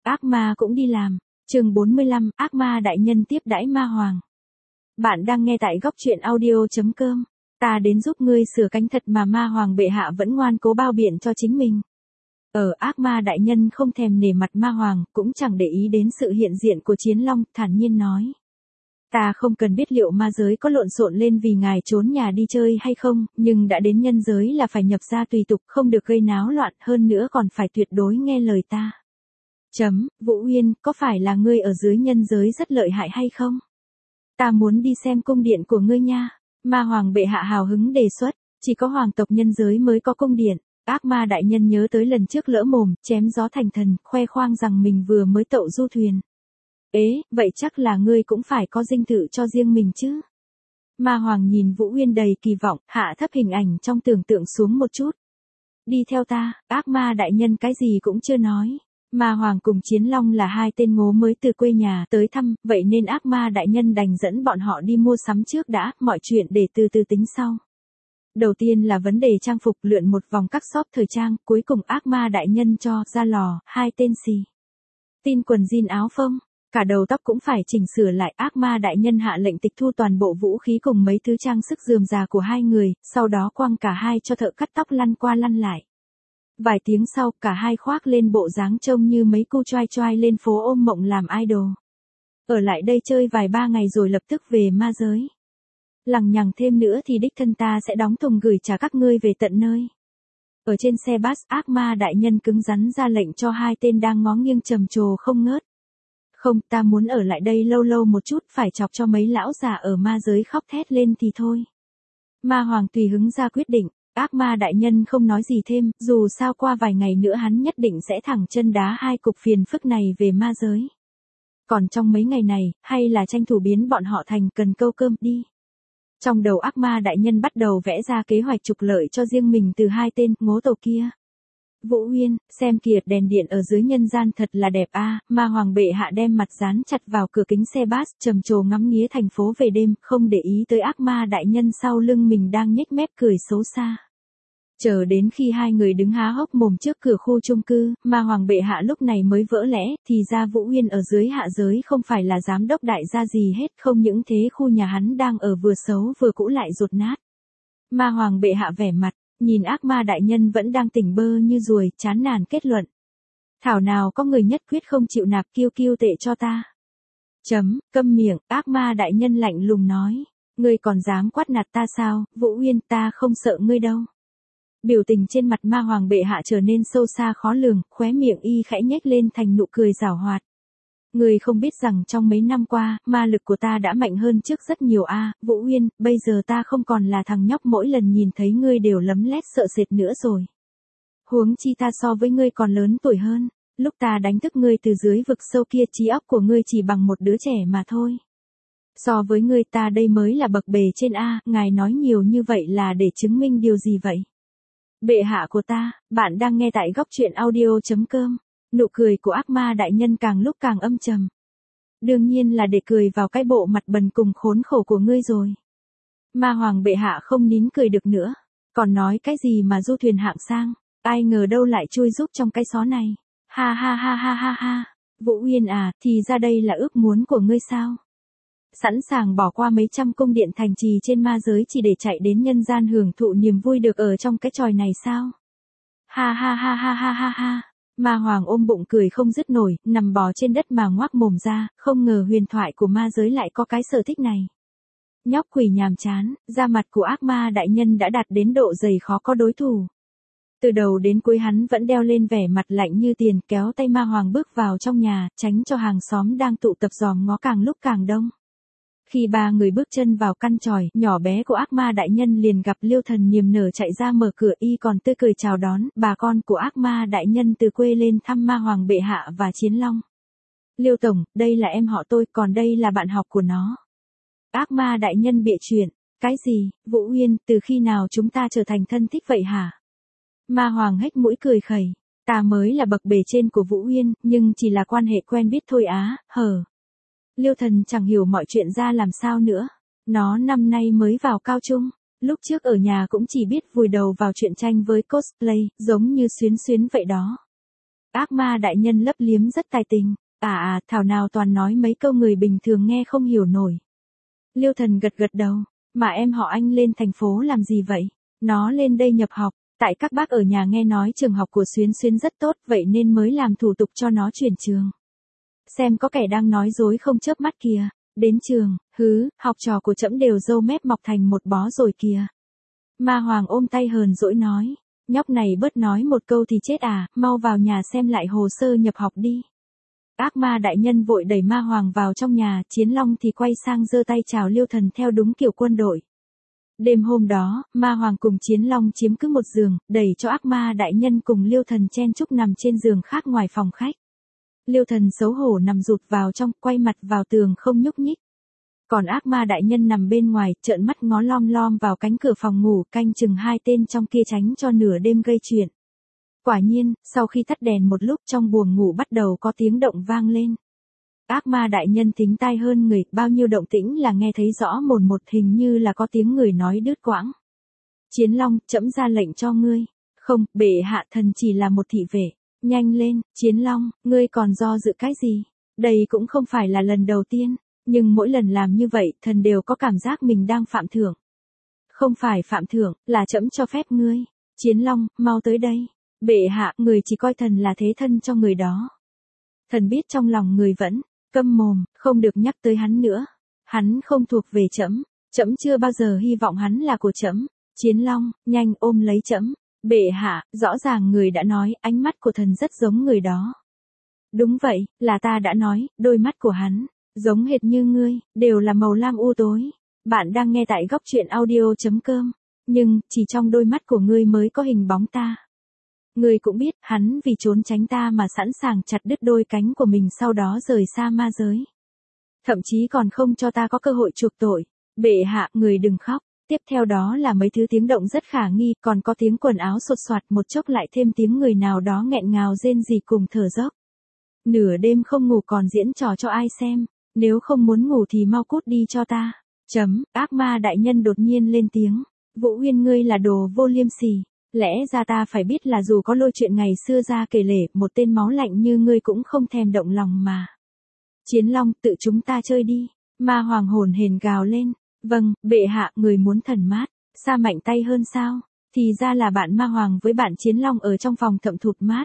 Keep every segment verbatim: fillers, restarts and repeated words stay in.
Ác ma cũng đi làm. Chương bốn mươi lăm, ác ma đại nhân tiếp đãi ma hoàng. Bạn đang nghe tại góc truyện audio chấm com. Ta đến giúp ngươi sửa cánh thật mà ma hoàng bệ hạ vẫn ngoan cố bao biện cho chính mình. Ở ác ma đại nhân không thèm nể mặt ma hoàng, cũng chẳng để ý đến sự hiện diện của Chiến Long, thản nhiên nói. Ta không cần biết liệu ma giới có lộn xộn lên vì ngài trốn nhà đi chơi hay không, nhưng đã đến nhân giới là phải nhập gia tùy tục, không được gây náo loạn, hơn nữa còn phải tuyệt đối nghe lời ta. Chấm, Vũ Uyên, có phải là ngươi ở dưới nhân giới rất lợi hại hay không? Ta muốn đi xem cung điện của ngươi nha. Ma hoàng bệ hạ hào hứng đề xuất, chỉ có hoàng tộc nhân giới mới có cung điện. Ác ma đại nhân nhớ tới lần trước lỡ mồm, chém gió thành thần, khoe khoang rằng mình vừa mới tậu du thuyền. Ế, vậy chắc là ngươi cũng phải có dinh thự cho riêng mình chứ. Ma hoàng nhìn Vũ Uyên đầy kỳ vọng, hạ thấp hình ảnh trong tưởng tượng xuống một chút. Đi theo ta, ác ma đại nhân cái gì cũng chưa nói. Ma hoàng cùng Chiến Long là hai tên ngố mới từ quê nhà tới thăm, vậy nên ác ma đại nhân đành dẫn bọn họ đi mua sắm trước đã, mọi chuyện để từ từ tính sau. Đầu tiên là vấn đề trang phục, lượn một vòng các shop thời trang, cuối cùng ác ma đại nhân cho ra lò, hai tên xì. Tin quần jean áo phông, cả đầu tóc cũng phải chỉnh sửa lại. Ác ma đại nhân hạ lệnh tịch thu toàn bộ vũ khí cùng mấy thứ trang sức rườm rà của hai người, sau đó quăng cả hai cho thợ cắt tóc lăn qua lăn lại. Vài tiếng sau, cả hai khoác lên bộ dáng trông như mấy cu choai choai lên phố ôm mộng làm idol. Ở lại đây chơi vài ba ngày rồi lập tức về ma giới. Lằng nhằng thêm nữa thì đích thân ta sẽ đóng thùng gửi trả các ngươi về tận nơi. Ở trên xe bus, ác ma đại nhân cứng rắn ra lệnh cho hai tên đang ngó nghiêng trầm trồ không ngớt. Không, ta muốn ở lại đây lâu lâu một chút, phải chọc cho mấy lão già ở ma giới khóc thét lên thì thôi. Ma hoàng tùy hứng ra quyết định. Ác ma đại nhân không nói gì thêm, dù sao qua vài ngày nữa hắn nhất định sẽ thẳng chân đá hai cục phiền phức này về ma giới. Còn trong mấy ngày này, hay là tranh thủ biến bọn họ thành cần câu cơm đi. Trong đầu ác ma đại nhân bắt đầu vẽ ra kế hoạch trục lợi cho riêng mình từ hai tên ngố tàu kia. Vũ Uyên, xem kìa, đèn điện ở dưới nhân gian thật là đẹp a. À, ma hoàng bệ hạ đem mặt dán chặt vào cửa kính xe bus, trầm trồ ngắm nghía thành phố về đêm, không để ý tới ác ma đại nhân sau lưng mình đang nhếch mép cười xấu xa. Chờ đến khi hai người đứng há hốc mồm trước cửa khu chung cư, ma hoàng bệ hạ lúc này mới vỡ lẽ, thì ra Vũ Uyên ở dưới hạ giới không phải là giám đốc đại gia gì hết, không những thế khu nhà hắn đang ở vừa xấu vừa cũ lại dột nát. Ma hoàng bệ hạ vẻ mặt, nhìn ác ma đại nhân vẫn đang tỉnh bơ như ruồi, chán nản kết luận. Thảo nào có người nhất quyết không chịu nạp kiêu kiêu tệ cho ta. Chấm, câm miệng, ác ma đại nhân lạnh lùng nói. Ngươi còn dám quát nạt ta sao, Vũ Uyên, ta không sợ ngươi đâu. Biểu tình trên mặt ma hoàng bệ hạ trở nên sâu xa khó lường, khóe miệng y khẽ nhếch lên thành nụ cười giảo hoạt. Ngươi không biết rằng trong mấy năm qua, ma lực của ta đã mạnh hơn trước rất nhiều a, à, Vũ Uyên, bây giờ ta không còn là thằng nhóc mỗi lần nhìn thấy ngươi đều lấm lét sợ sệt nữa rồi. Huống chi ta so với ngươi còn lớn tuổi hơn, lúc ta đánh thức ngươi từ dưới vực sâu kia trí óc của ngươi chỉ bằng một đứa trẻ mà thôi. So với ngươi ta đây mới là bậc bề trên a, à, ngài nói nhiều như vậy là để chứng minh điều gì vậy? Bệ hạ của ta, bạn đang nghe tại góc truyện audio chấm com. Nụ cười của ác ma đại nhân càng lúc càng âm trầm. Đương nhiên là để cười vào cái bộ mặt bần cùng khốn khổ của ngươi rồi. Ma hoàng bệ hạ không nín cười được nữa. Còn nói cái gì mà du thuyền hạng sang, ai ngờ đâu lại chui giúp trong cái xó này. Ha ha ha ha ha ha. Vũ Uyên à, thì ra đây là ước muốn của ngươi sao? Sẵn sàng bỏ qua mấy trăm cung điện thành trì trên ma giới chỉ để chạy đến nhân gian hưởng thụ niềm vui được ở trong cái tròi này sao? Ha ha ha ha ha ha ha. Ma hoàng ôm bụng cười không dứt nổi, nằm bò trên đất mà ngoác mồm ra, không ngờ huyền thoại của ma giới lại có cái sở thích này. Nhóc quỷ nhàm chán, da mặt của ác ma đại nhân đã đạt đến độ dày khó có đối thủ. Từ đầu đến cuối hắn vẫn đeo lên vẻ mặt lạnh như tiền, kéo tay ma hoàng bước vào trong nhà, tránh cho hàng xóm đang tụ tập dòm ngó càng lúc càng đông. Khi ba người bước chân vào căn tròi, nhỏ bé của ác ma đại nhân liền gặp Liêu Thần niềm nở chạy ra mở cửa, y còn tươi cười chào đón, bà con của ác ma đại nhân từ quê lên thăm ma hoàng bệ hạ và Chiến Long. Liêu Tổng, đây là em họ tôi, còn đây là bạn học của nó. Ác ma đại nhân bịa chuyện, cái gì, Vũ Uyên, từ khi nào chúng ta trở thành thân thích vậy hả? Ma hoàng hếch mũi cười khẩy, ta mới là bậc bề trên của Vũ Uyên, nhưng chỉ là quan hệ quen biết thôi á, hờ. Liêu Thần chẳng hiểu mọi chuyện ra làm sao nữa. Nó năm nay mới vào cao trung. Lúc trước ở nhà cũng chỉ biết vùi đầu vào chuyện tranh với cosplay, giống như Xuyến Xuyến vậy đó. Ác ma đại nhân lấp liếm rất tài tình. À à, thảo nào toàn nói mấy câu người bình thường nghe không hiểu nổi. Liêu Thần gật gật đầu. Mà em họ anh lên thành phố làm gì vậy? Nó lên đây nhập học. Tại các bác ở nhà nghe nói trường học của Xuyến Xuyến rất tốt, vậy nên mới làm thủ tục cho nó chuyển trường. Xem có kẻ đang nói dối không chớp mắt kìa. Đến trường, hứ, học trò của trẫm đều râu mép mọc thành một bó rồi kìa. Ma Hoàng ôm tay hờn dỗi nói. Nhóc này bớt nói một câu thì chết à, mau vào nhà xem lại hồ sơ nhập học đi. Ác ma đại nhân vội đẩy Ma Hoàng vào trong nhà, Chiến Long thì quay sang giơ tay chào Liêu Thần theo đúng kiểu quân đội. Đêm hôm đó, Ma Hoàng cùng Chiến Long chiếm cứ một giường, đẩy cho ác ma đại nhân cùng Liêu Thần chen chúc nằm trên giường khác ngoài phòng khách. Liêu Thần xấu hổ nằm rụt vào trong, quay mặt vào tường không nhúc nhích. Còn ác ma đại nhân nằm bên ngoài, trợn mắt ngó lom lom vào cánh cửa phòng ngủ, canh chừng hai tên trong kia tránh cho nửa đêm gây chuyện. Quả nhiên, sau khi tắt đèn một lúc trong buồng ngủ bắt đầu có tiếng động vang lên. Ác ma đại nhân thính tai hơn người, bao nhiêu động tĩnh là nghe thấy rõ mồn một, hình như là có tiếng người nói đứt quãng. Chiến Long, trẫm ra lệnh cho ngươi. Không, bệ hạ, thần chỉ là một thị vệ. Nhanh lên, Chiến Long, ngươi còn do dự cái gì? Đây cũng không phải là lần đầu tiên, nhưng mỗi lần làm như vậy, thần đều có cảm giác mình đang phạm thưởng. Không phải phạm thưởng, là trẫm cho phép ngươi. Chiến Long, mau tới đây. Bệ hạ, người chỉ coi thần là thế thân cho người đó. Thần biết trong lòng người vẫn câm mồm, không được nhắc tới hắn nữa. Hắn không thuộc về trẫm, trẫm chưa bao giờ hy vọng hắn là của trẫm. Chiến Long, nhanh ôm lấy trẫm. Bệ hạ, rõ ràng người đã nói, ánh mắt của thần rất giống người đó. Đúng vậy, là ta đã nói, đôi mắt của hắn giống hệt như ngươi, đều là màu lam u tối. Bạn đang nghe tại góc truyện audio chấm com, nhưng chỉ trong đôi mắt của ngươi mới có hình bóng ta. Ngươi cũng biết, hắn vì trốn tránh ta mà sẵn sàng chặt đứt đôi cánh của mình, sau đó rời xa ma giới. Thậm chí còn không cho ta có cơ hội chuộc tội. Bệ hạ, người đừng khóc. Tiếp theo đó là mấy thứ tiếng động rất khả nghi, còn có tiếng quần áo sột soạt, một chốc lại thêm tiếng người nào đó nghẹn ngào rên rỉ cùng thở dốc. Nửa đêm không ngủ còn diễn trò cho ai xem, nếu không muốn ngủ thì mau cút đi cho ta. Chấm, ác ma đại nhân đột nhiên lên tiếng. Vũ Huyên, ngươi là đồ vô liêm sỉ. Lẽ ra ta phải biết là dù có lôi chuyện ngày xưa ra kể lể, một tên máu lạnh như ngươi cũng không thèm động lòng mà. Chiến Long, tự chúng ta chơi đi. Ma Hoàng hồn hển gào lên. Vâng, bệ hạ, người muốn thần mát, xa mạnh tay hơn sao? Thì ra là bạn Ma Hoàng với bạn Chiến Long ở trong phòng thậm thụt mát.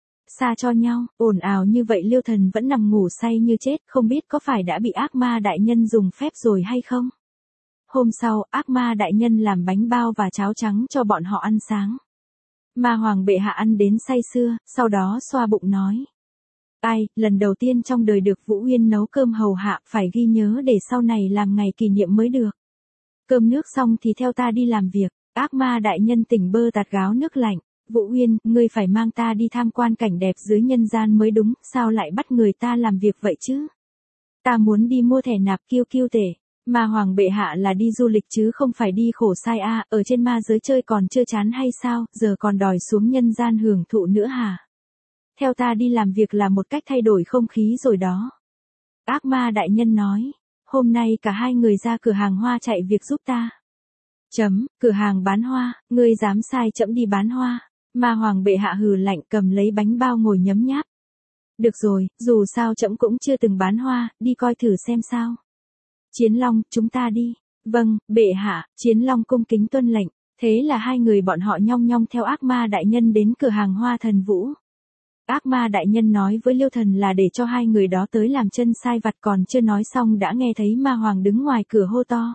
Xa cho nhau, ồn ào như vậy Liêu Thần vẫn nằm ngủ say như chết, không biết có phải đã bị ác ma đại nhân dùng phép rồi hay không? Hôm sau, ác ma đại nhân làm bánh bao và cháo trắng cho bọn họ ăn sáng. Ma Hoàng bệ hạ ăn đến say sưa, sau đó xoa bụng nói. Ai, lần đầu tiên trong đời được Vũ Uyên nấu cơm hầu hạ, phải ghi nhớ để sau này làm ngày kỷ niệm mới được. Cơm nước xong thì theo ta đi làm việc. Ác ma đại nhân tỉnh bơ tạt gáo nước lạnh. Vũ Uyên, ngươi phải mang ta đi tham quan cảnh đẹp dưới nhân gian mới đúng, sao lại bắt người ta làm việc vậy chứ? Ta muốn đi mua thẻ nạp kiêu kiêu tể. Ma Hoàng bệ hạ là đi du lịch chứ không phải đi khổ sai a, à, ở trên ma giới chơi còn chưa chán hay sao, giờ còn đòi xuống nhân gian hưởng thụ nữa hả? Theo ta đi làm việc là một cách thay đổi không khí rồi đó. Ác ma đại nhân nói, hôm nay cả hai người ra cửa hàng hoa chạy việc giúp ta. Chấm, cửa hàng bán hoa, ngươi dám sai trẫm đi bán hoa. Ma Hoàng bệ hạ hừ lạnh, cầm lấy bánh bao ngồi nhấm nháp. Được rồi, dù sao trẫm cũng chưa từng bán hoa, đi coi thử xem sao. Chiến Long, chúng ta đi. Vâng, bệ hạ. Chiến Long cung kính tuân lệnh. Thế là hai người bọn họ nhong nhong theo ác ma đại nhân đến cửa hàng hoa Thần Vũ. Ác ma đại nhân nói với Liêu Thần là để cho hai người đó tới làm chân sai vặt, còn chưa nói xong đã nghe thấy Ma Hoàng đứng ngoài cửa hô to.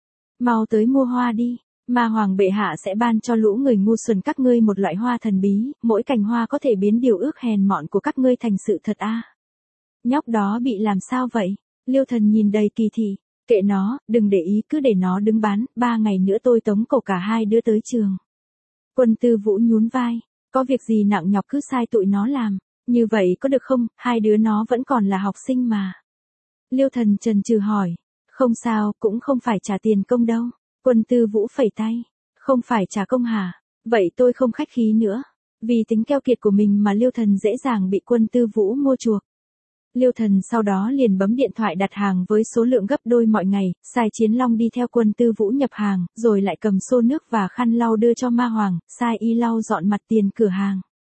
Mau tới mua hoa đi. Ma Hoàng bệ hạ sẽ ban cho lũ người ngu xuẩn các ngươi một loại hoa thần bí, mỗi cành hoa có thể biến điều ước hèn mọn của các ngươi thành sự thật a. À. Nhóc đó bị làm sao vậy? Liêu Thần nhìn đầy kỳ thị. Kệ nó, đừng để ý, cứ để nó đứng bán, ba ngày nữa tôi tống cổ cả hai đứa tới trường. Quân Tư Vũ nhún vai, có việc gì nặng nhọc cứ sai tụi nó làm, như vậy có được không, hai đứa nó vẫn còn là học sinh mà. Liêu Thần chần chừ hỏi, không sao, cũng không phải trả tiền công đâu. Quân Tư Vũ phẩy tay, không phải trả công hả? Vậy tôi không khách khí nữa. Vì tính keo kiệt của mình mà Liêu Thần dễ dàng bị Quân Tư Vũ mua chuộc. Liêu Thần sau đó liền bấm điện thoại đặt hàng với số lượng gấp đôi mọi ngày, sai Chiến Long đi theo Quân Tư Vũ nhập hàng, rồi lại cầm xô nước và khăn lau đưa cho Ma Hoàng, sai y lau dọn mặt tiền cửa hàng.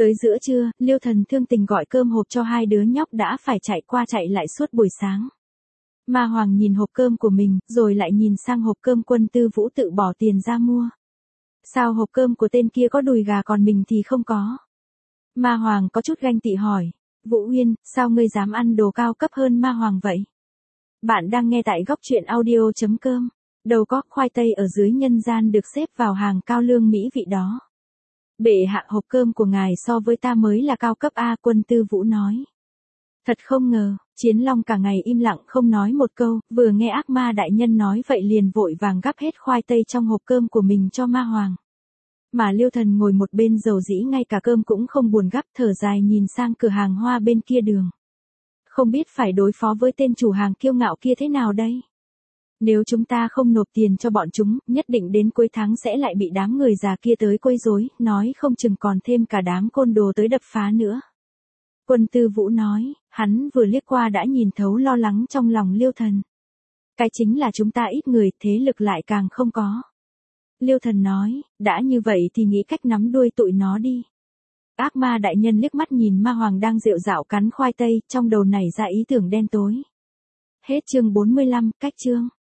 Tới giữa trưa, Liêu Thần thương tình gọi cơm hộp cho hai đứa nhóc đã phải chạy qua chạy lại suốt buổi sáng. Ma Hoàng nhìn hộp cơm của mình, rồi lại nhìn sang hộp cơm Quân Tư Vũ tự bỏ tiền ra mua. Sao hộp cơm của tên kia có đùi gà còn mình thì không có? Ma Hoàng có chút ganh tị hỏi. Vũ Uyên, sao ngươi dám ăn đồ cao cấp hơn Ma Hoàng vậy? Bạn đang nghe tại góc truyện audio.com. Đầu có khoai tây ở dưới nhân gian được xếp vào hàng cao lương mỹ vị đó. Bệ hạ, hộp cơm của ngài so với ta mới là cao cấp A, Quân Tư Vũ nói. Thật không ngờ, Chiến Long cả ngày im lặng không nói một câu, vừa nghe ác ma đại nhân nói vậy liền vội vàng gắp hết khoai tây trong hộp cơm của mình cho Ma Hoàng. Mà Liêu Thần ngồi một bên dầu dĩ ngay cả cơm cũng không buồn gắp, thở dài nhìn sang cửa hàng hoa bên kia đường. Không biết phải đối phó với tên chủ hàng kiêu ngạo kia thế nào đây? Nếu chúng ta không nộp tiền cho bọn chúng, nhất định đến cuối tháng sẽ lại bị đám người già kia tới quấy rối, nói không chừng còn thêm cả đám côn đồ tới đập phá nữa. Quân Tư Vũ nói, hắn vừa liếc qua đã nhìn thấu lo lắng trong lòng Liêu Thần. Cái chính là chúng ta ít người, thế lực lại càng không có. Liêu Thần nói, đã như vậy thì nghĩ cách nắm đuôi tụi nó đi. Ác ma đại nhân liếc mắt nhìn Ma Hoàng đang rệu rạo cắn khoai tây, trong đầu nảy ra ý tưởng đen tối. Hết chương bốn mươi lăm, cách chương.